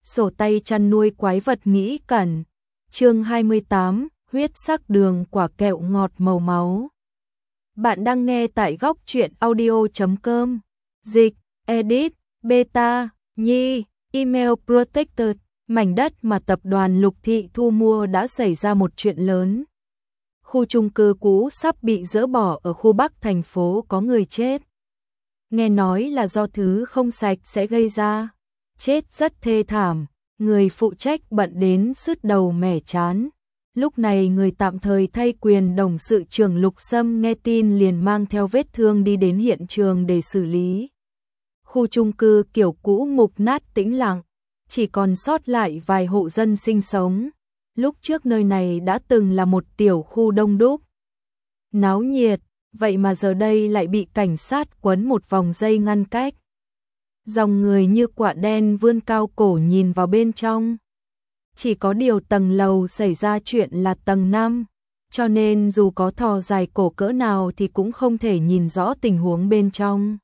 sổ tay chăn nuôi quái vật nghĩ cẩn. Chương 28, huyết sắc đường quả kẹo ngọt màu máu. Bạn đang nghe tại góc truyện audio.com. Dịch, edit, beta, nhi, email protected. Mảnh đất mà tập đoàn Lục Thị thu mua đã xảy ra một chuyện lớn. Khu chung cư cũ sắp bị dỡ bỏ ở khu Bắc thành phố có người chết. Nghe nói là do thứ không sạch sẽ gây ra. Chết rất thê thảm, người phụ trách bận đến sứt đầu mẻ trán. Lúc này người tạm thời thay quyền đồng sự trưởng Lục Sâm nghe tin liền mang theo vết thương đi đến hiện trường để xử lý. Khu chung cư kiểu cũ mục nát tĩnh lặng, chỉ còn sót lại vài hộ dân sinh sống. Lúc trước nơi này đã từng là một tiểu khu đông đúc, náo nhiệt, vậy mà giờ đây lại bị cảnh sát quấn một vòng dây ngăn cách. Dòng người như quạ đen vươn cao cổ nhìn vào bên trong. Chỉ có điều tầng lầu xảy ra chuyện là tầng 5, cho nên dù có thò dài cổ cỡ nào thì cũng không thể nhìn rõ tình huống bên trong.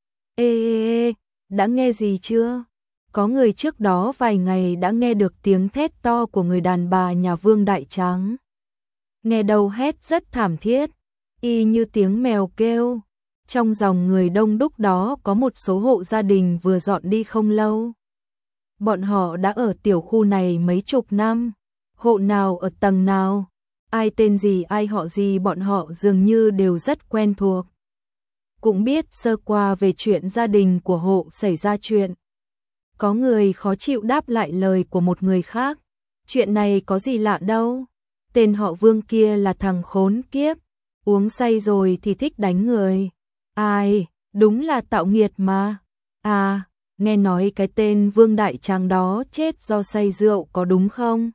Ê, đã nghe gì chưa? Có người trước đó vài ngày đã nghe được tiếng thét to của người đàn bà nhà Vương Đại Tráng. Nghe đầu hét rất thảm thiết, y như tiếng mèo kêu. Trong dòng người đông đúc đó có một số hộ gia đình vừa dọn đi không lâu. Bọn họ đã ở tiểu khu này mấy chục năm. Hộ nào ở tầng nào, ai tên gì ai họ gì bọn họ dường như đều rất quen thuộc. Cũng biết sơ qua về chuyện gia đình của hộ xảy ra chuyện. Có người khó chịu đáp lại lời của một người khác. Chuyện này có gì lạ đâu. Tên họ Vương kia là thằng khốn kiếp. Uống say rồi thì thích đánh người. Ai, đúng là tạo nghiệt mà. À, nghe nói cái tên Vương Đại Tráng đó chết do say rượu có đúng không?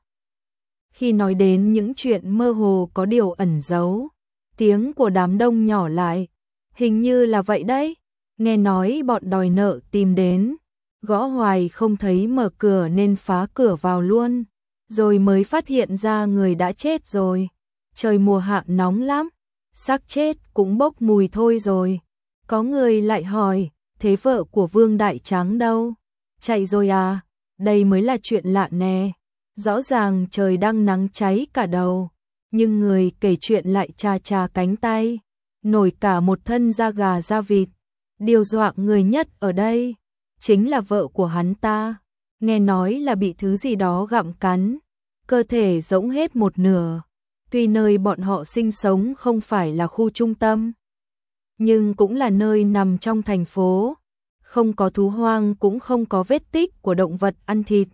Khi nói đến những chuyện mơ hồ có điều ẩn giấu, tiếng của đám đông nhỏ lại. Hình như là vậy đấy. Nghe nói bọn đòi nợ tìm đến. Gõ hoài không thấy mở cửa nên phá cửa vào luôn. Rồi mới phát hiện ra người đã chết rồi. Trời mùa hạ nóng lắm. Xác chết cũng bốc mùi thôi rồi. Có người lại hỏi, thế vợ của Vương Đại Tráng đâu? Chạy rồi à? Đây mới là chuyện lạ nè. Rõ ràng trời đang nắng cháy cả đầu. Nhưng người kể chuyện lại chà chà cánh tay. Nổi cả một thân da gà da vịt. Điều dọa người nhất ở đây chính là vợ của hắn ta. Nghe nói là bị thứ gì đó gặm cắn. Cơ thể rỗng hết một nửa. Tuy nơi bọn họ sinh sống không phải là khu trung tâm, nhưng cũng là nơi nằm trong thành phố. Không có thú hoang cũng không có vết tích của động vật ăn thịt.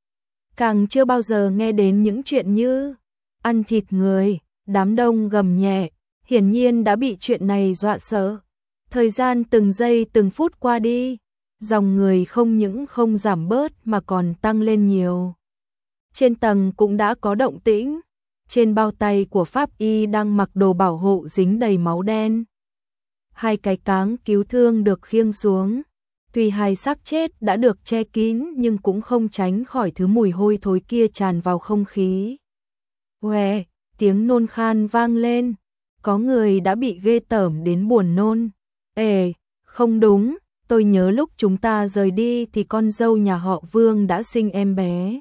Càng chưa bao giờ nghe đến những chuyện như ăn thịt người. Đám đông gầm nhẹ, hiển nhiên đã bị chuyện này dọa sợ. Thời gian từng giây từng phút qua đi, dòng người không những không giảm bớt mà còn tăng lên nhiều. Trên tầng cũng đã có động tĩnh. Trên bao tay của pháp y đang mặc đồ bảo hộ dính đầy máu đen. Hai cái cáng cứu thương được khiêng xuống. Tuy hai xác chết đã được che kín nhưng cũng không tránh khỏi thứ mùi hôi thối kia tràn vào không khí. Què, tiếng nôn khan vang lên. Có người đã bị ghê tởm đến buồn nôn. Ê, không đúng, tôi nhớ lúc chúng ta rời đi thì con dâu nhà họ Vương đã sinh em bé.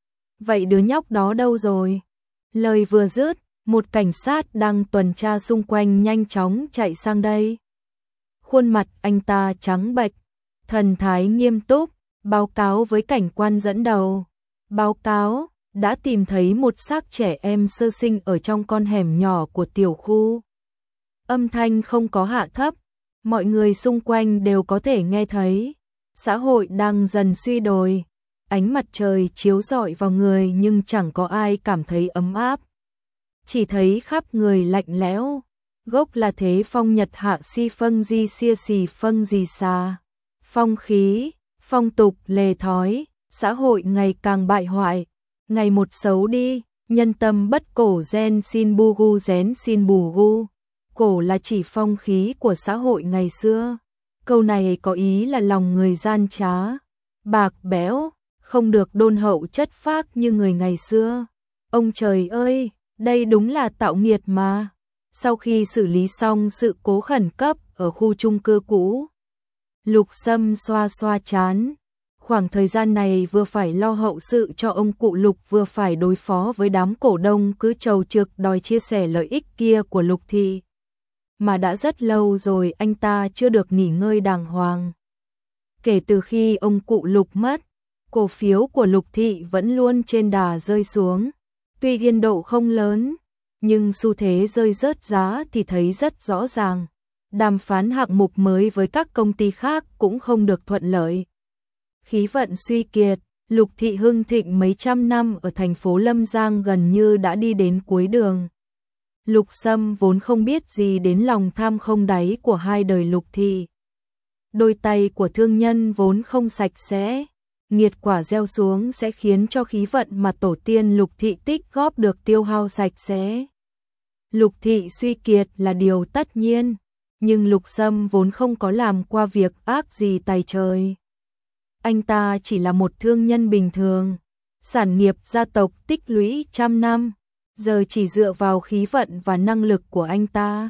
Vậy đứa nhóc đó đâu rồi? Lời vừa dứt, một cảnh sát đang tuần tra xung quanh nhanh chóng chạy sang đây. Khuôn mặt anh ta trắng bệch, thần thái nghiêm túc, báo cáo với cảnh quan dẫn đầu. Báo cáo, đã tìm thấy một xác trẻ em sơ sinh ở trong con hẻm nhỏ của tiểu khu. Âm thanh không có hạ thấp, mọi người xung quanh đều có thể nghe thấy. Xã hội đang dần suy đồi. Ánh mặt trời chiếu rọi vào người nhưng chẳng có ai cảm thấy ấm áp. Chỉ thấy khắp người lạnh lẽo. Gốc là thế phong nhật hạ si phân di xia xì phân di xa. Phong khí, phong tục lề thói, xã hội ngày càng bại hoại. Ngày một xấu đi, nhân tâm bất cổ gen xin bu gu rén xin bù gu. Cổ là chỉ phong khí của xã hội ngày xưa. Câu này có ý là lòng người gian trá, bạc bẽo, không được đôn hậu chất phác như người ngày xưa. Ông trời ơi, đây đúng là tạo nghiệt mà. Sau khi xử lý xong sự cố khẩn cấp ở khu chung cư cũ, Lục Sâm xoa xoa trán, Khoảng thời gian này vừa phải lo hậu sự cho ông cụ Lục, vừa phải đối phó với đám cổ đông cứ trầu trược đòi chia sẻ lợi ích kia của Lục Thị. Mà đã rất lâu rồi anh ta chưa được nghỉ ngơi đàng hoàng. Kể từ khi ông cụ Lục mất, cổ phiếu của Lục Thị vẫn luôn trên đà rơi xuống. Tuy biên độ không lớn, nhưng xu thế rơi rớt giá thì thấy rất rõ ràng. Đàm phán hạng mục mới với các công ty khác cũng không được thuận lợi. Khí vận suy kiệt, Lục Thị hưng thịnh mấy trăm năm ở thành phố Lâm Giang gần như đã đi đến cuối đường. Lục Sâm vốn không biết gì đến lòng tham không đáy của hai đời Lục Thị. Đôi tay của thương nhân vốn không sạch sẽ, nghiệt quả gieo xuống sẽ khiến cho khí vận mà tổ tiên Lục Thị tích góp được tiêu hao sạch sẽ. Lục Thị suy kiệt là điều tất nhiên, nhưng Lục Sâm vốn không có làm qua việc ác gì tày trời. Anh ta chỉ là một thương nhân bình thường, sản nghiệp gia tộc tích lũy trăm năm, giờ chỉ dựa vào khí vận và năng lực của anh ta.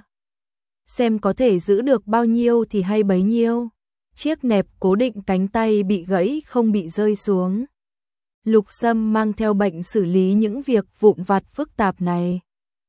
Xem có thể giữ được bao nhiêu thì hay bấy nhiêu. Chiếc nẹp cố định cánh tay bị gãy không bị rơi xuống. Lục Sâm mang theo bệnh xử lý những việc vụn vặt phức tạp này.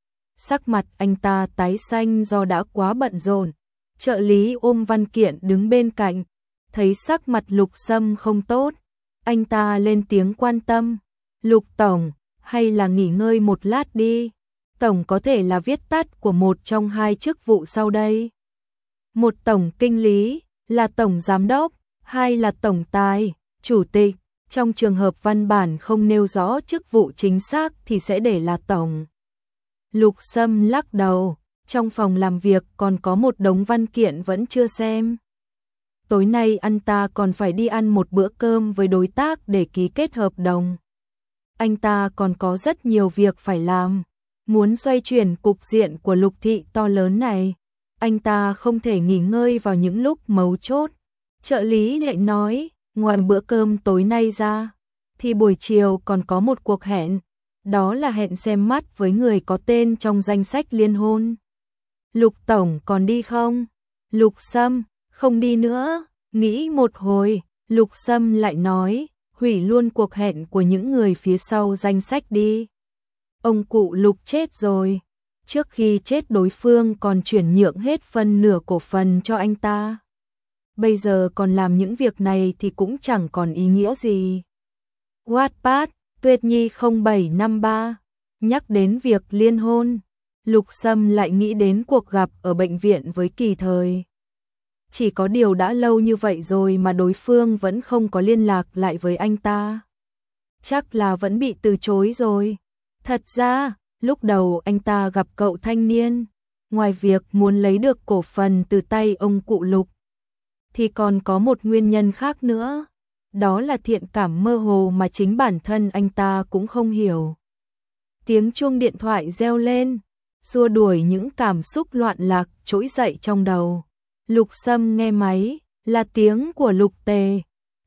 Sắc mặt anh ta tái xanh do đã quá bận rộn. Trợ lý ôm văn kiện đứng bên cạnh, thấy sắc mặt Lục Sâm không tốt, anh ta lên tiếng quan tâm. Lục Tổng, hay là nghỉ ngơi một lát đi. Tổng có thể là viết tắt của một trong hai chức vụ sau đây. Một tổng kinh lý, là tổng giám đốc, hai là tổng tài, chủ tịch. Trong trường hợp văn bản không nêu rõ chức vụ chính xác thì sẽ để là tổng. Lục Sâm lắc đầu, trong phòng làm việc còn có một đống văn kiện vẫn chưa xem. Tối nay anh ta còn phải đi ăn một bữa cơm với đối tác để ký kết hợp đồng. Anh ta còn có rất nhiều việc phải làm. Muốn xoay chuyển cục diện của Lục Thị to lớn này, anh ta không thể nghỉ ngơi vào những lúc mấu chốt. Trợ lý lại nói, ngoài bữa cơm tối nay ra, thì buổi chiều còn có một cuộc hẹn. Đó là hẹn xem mắt với người có tên trong danh sách liên hôn. Lục Tổng còn đi không? Lục Sâm, không đi nữa. Nghĩ một hồi, Lục Sâm lại nói, hủy luôn cuộc hẹn của những người phía sau danh sách đi. Ông cụ Lục chết rồi. Trước khi chết đối phương còn chuyển nhượng hết phân nửa cổ phần cho anh ta. Bây giờ còn làm những việc này thì cũng chẳng còn ý nghĩa gì. Wattpad, Tuyết Nhi 0753. Nhắc đến việc liên hôn, Lục Sâm lại nghĩ đến cuộc gặp ở bệnh viện với Kỳ Thời. Chỉ có điều đã lâu như vậy rồi mà đối phương vẫn không có liên lạc lại với anh ta. Chắc là vẫn bị từ chối rồi. Thật ra, lúc đầu anh ta gặp cậu thanh niên, ngoài việc muốn lấy được cổ phần từ tay ông cụ Lục, thì còn có một nguyên nhân khác nữa. Đó là thiện cảm mơ hồ mà chính bản thân anh ta cũng không hiểu. Tiếng chuông điện thoại reo lên, xua đuổi những cảm xúc loạn lạc trỗi dậy trong đầu. Lục Sâm nghe máy, là tiếng của Lục Tề.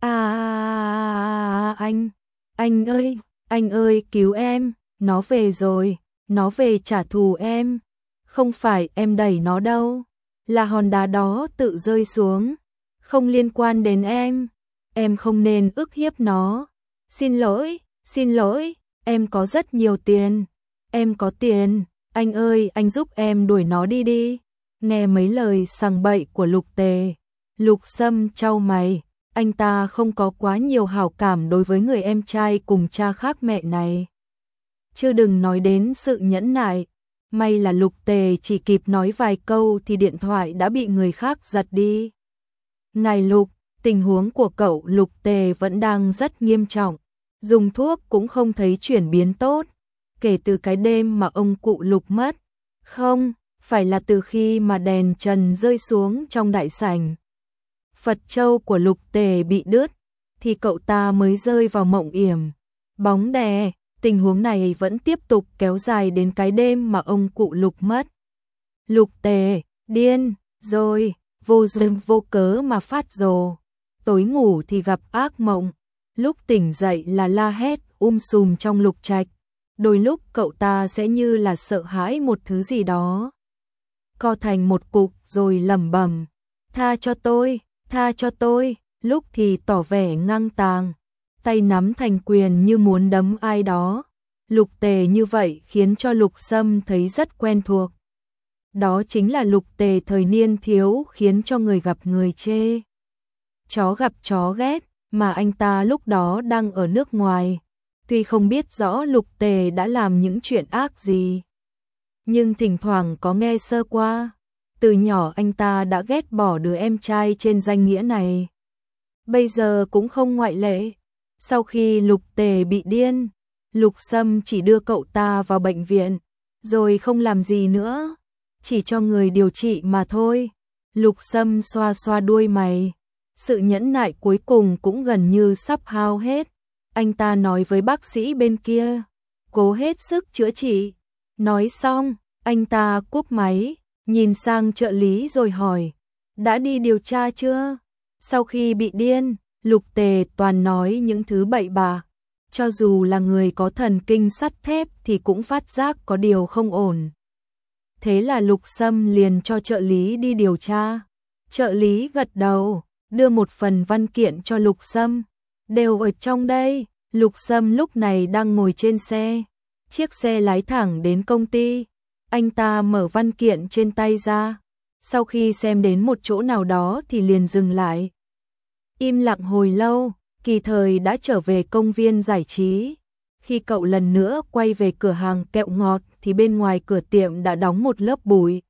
Anh ơi cứu em, nó về rồi, nó về trả thù em. Không phải em đẩy nó đâu, là hòn đá đó tự rơi xuống, không liên quan đến em không nên ức hiếp nó. Xin lỗi, em có rất nhiều tiền, em có tiền, anh ơi anh giúp em đuổi nó đi đi. Nghe mấy lời sằng bậy của Lục Tề, Lục Sâm chau mày, anh ta không có quá nhiều hảo cảm đối với người em trai cùng cha khác mẹ này. Chứ đừng nói đến sự nhẫn nại, may là Lục Tề chỉ kịp nói vài câu thì điện thoại đã bị người khác giật đi. Ngài Lục, tình huống của cậu Lục Tề vẫn đang rất nghiêm trọng, dùng thuốc cũng không thấy chuyển biến tốt, kể từ cái đêm mà ông cụ Lục mất. Không, phải là từ khi mà đèn trần rơi xuống trong đại sảnh. Phật châu của Lục Tề bị đứt, thì cậu ta mới rơi vào mộng yểm, bóng đè. Tình huống này vẫn tiếp tục kéo dài đến cái đêm mà ông cụ Lục mất. Lục Tề, điên, rồi, vô duyên vô cớ mà phát rồ. Tối ngủ thì gặp ác mộng, lúc tỉnh dậy là la hét sùm trong Lục Trạch. Đôi lúc cậu ta sẽ như là sợ hãi một thứ gì đó, co thành một cục rồi lẩm bẩm, tha cho tôi, lúc thì tỏ vẻ ngang tàng, tay nắm thành quyền như muốn đấm ai đó. Lục Tề như vậy khiến cho Lục Sâm thấy rất quen thuộc. Đó chính là Lục Tề thời niên thiếu, khiến cho người gặp người chê, chó gặp chó ghét, mà anh ta lúc đó đang ở nước ngoài. Tuy không biết rõ Lục Tề đã làm những chuyện ác gì, nhưng thỉnh thoảng có nghe sơ qua. Từ nhỏ anh ta đã ghét bỏ đứa em trai trên danh nghĩa này. Bây giờ cũng không ngoại lệ. Sau khi Lục Tề bị điên, Lục Sâm chỉ đưa cậu ta vào bệnh viện, rồi không làm gì nữa, chỉ cho người điều trị mà thôi. Lục Sâm xoa xoa đuôi mày, sự nhẫn nại cuối cùng cũng gần như sắp hao hết. Anh ta nói với bác sĩ bên kia, cố hết sức chữa trị. Nói xong, anh ta cúp máy, nhìn sang trợ lý rồi hỏi, đã đi điều tra chưa? Sau khi bị điên, Lục Tề toàn nói những thứ bậy bạ. Cho dù là người có thần kinh sắt thép thì cũng phát giác có điều không ổn. Thế là Lục Sâm liền cho trợ lý đi điều tra. Trợ lý gật đầu, đưa một phần văn kiện cho Lục Sâm. Đều ở trong đây. Lục Sâm lúc này đang ngồi trên xe. Chiếc xe lái thẳng đến công ty. Anh ta mở văn kiện trên tay ra. Sau khi xem đến một chỗ nào đó thì liền dừng lại. Im lặng hồi lâu, Kỳ Thời đã trở về công viên giải trí. Khi cậu lần nữa quay về cửa hàng kẹo ngọt thì bên ngoài cửa tiệm đã đóng một lớp bụi.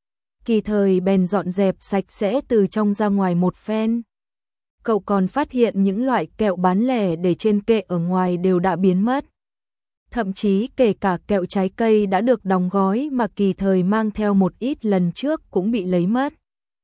Kỳ Thời bèn dọn dẹp sạch sẽ từ trong ra ngoài một phen. Cậu còn phát hiện những loại kẹo bán lẻ để trên kệ ở ngoài đều đã biến mất. Thậm chí kể cả kẹo trái cây đã được đóng gói mà Kỳ Thời mang theo một ít lần trước cũng bị lấy mất.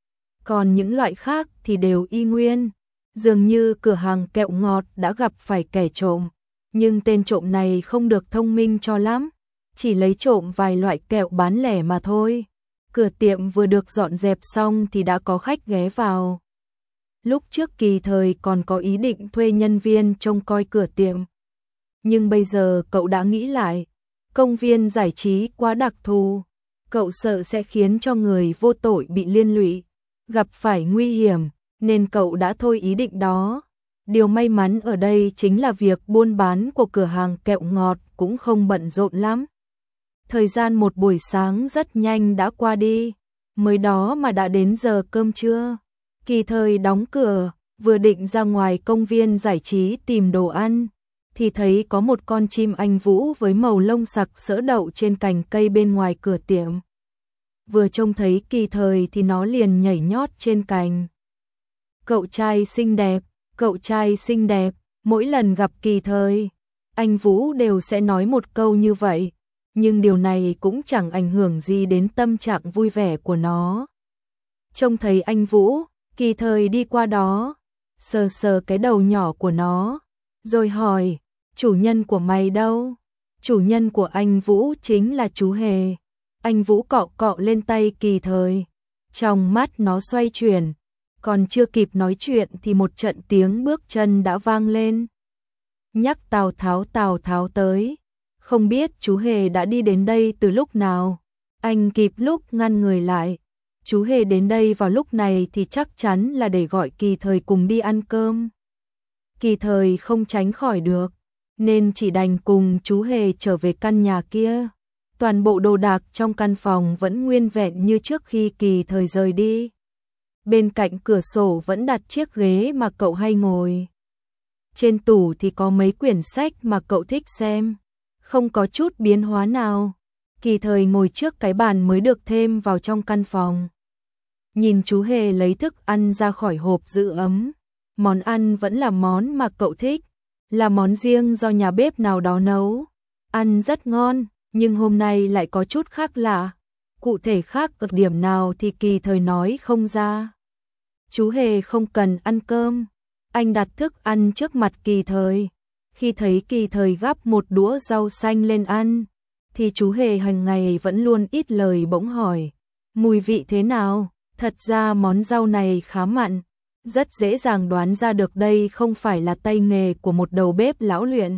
Còn những loại khác thì đều y nguyên. Dường như cửa hàng kẹo ngọt đã gặp phải kẻ trộm. Nhưng tên trộm này không được thông minh cho lắm. Chỉ lấy trộm vài loại kẹo bán lẻ mà thôi. Cửa tiệm vừa được dọn dẹp xong thì đã có khách ghé vào. Lúc trước Kỳ Thời còn có ý định thuê nhân viên trông coi cửa tiệm. Nhưng bây giờ cậu đã nghĩ lại, công viên giải trí quá đặc thù, cậu sợ sẽ khiến cho người vô tội bị liên lụy, gặp phải nguy hiểm, nên cậu đã thôi ý định đó. Điều may mắn ở đây chính là việc buôn bán của cửa hàng kẹo ngọt cũng không bận rộn lắm. Thời gian một buổi sáng rất nhanh đã qua đi, mới đó mà đã đến giờ cơm trưa. Kỳ Thời đóng cửa, vừa định ra ngoài công viên giải trí tìm đồ ăn, thì thấy có một con chim anh vũ với màu lông sặc sỡ đậu trên cành cây bên ngoài cửa tiệm. Vừa trông thấy Kỳ Thời thì nó liền nhảy nhót trên cành. Cậu trai xinh đẹp, cậu trai xinh đẹp, mỗi lần gặp Kỳ Thời, anh Vũ đều sẽ nói một câu như vậy, nhưng điều này cũng chẳng ảnh hưởng gì đến tâm trạng vui vẻ của nó. Trông thấy anh Vũ, Kỳ Thời đi qua đó, sờ sờ cái đầu nhỏ của nó, rồi hỏi, chủ nhân của mày đâu? Chủ nhân của anh Vũ chính là chú Hề. Anh Vũ cọ cọ lên tay Kỳ Thời, trong mắt nó xoay chuyển, còn chưa kịp nói chuyện thì một trận tiếng bước chân đã vang lên. Nhắc Tào Tháo tới, không biết chú Hề đã đi đến đây từ lúc nào. Anh kịp lúc ngăn người lại. Chú Hề đến đây vào lúc này thì chắc chắn là để gọi Kỳ Thời cùng đi ăn cơm. Kỳ Thời không tránh khỏi được, nên chỉ đành cùng chú Hề trở về căn nhà kia. Toàn bộ đồ đạc trong căn phòng vẫn nguyên vẹn như trước khi Kỳ Thời rời đi. Bên cạnh cửa sổ vẫn đặt chiếc ghế mà cậu hay ngồi. Trên tủ thì có mấy quyển sách mà cậu thích xem, không có chút biến hóa nào. Kỳ Thời ngồi trước cái bàn mới được thêm vào trong căn phòng. Nhìn chú Hề lấy thức ăn ra khỏi hộp giữ ấm. Món ăn vẫn là món mà cậu thích, là món riêng do nhà bếp nào đó nấu. Ăn rất ngon, nhưng hôm nay lại có chút khác lạ. Cụ thể khác ở điểm nào thì Kỳ Thời nói không ra. Chú Hề không cần ăn cơm. Anh đặt thức ăn trước mặt Kỳ Thời. Khi thấy Kỳ Thời gắp một đũa rau xanh lên ăn, thì chú Hề hàng ngày vẫn luôn ít lời bỗng hỏi, mùi vị thế nào? Thật ra món rau này khá mặn, rất dễ dàng đoán ra được đây không phải là tay nghề của một đầu bếp lão luyện.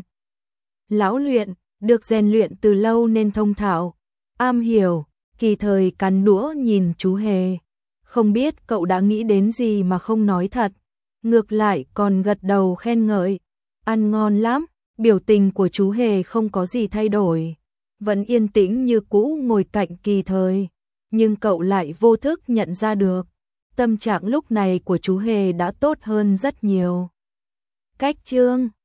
Lão luyện, được rèn luyện từ lâu nên thông thạo, am hiểu. Kỳ Thời cắn đũa nhìn chú Hề, không biết cậu đã nghĩ đến gì mà không nói thật. ngược lại còn gật đầu khen ngợi. Ăn ngon lắm, biểu tình của chú Hề không có gì thay đổi, vẫn yên tĩnh như cũ ngồi cạnh Kỳ Thời, nhưng cậu lại vô thức nhận ra được, tâm trạng lúc này của chú Hề đã tốt hơn rất nhiều. Cách chương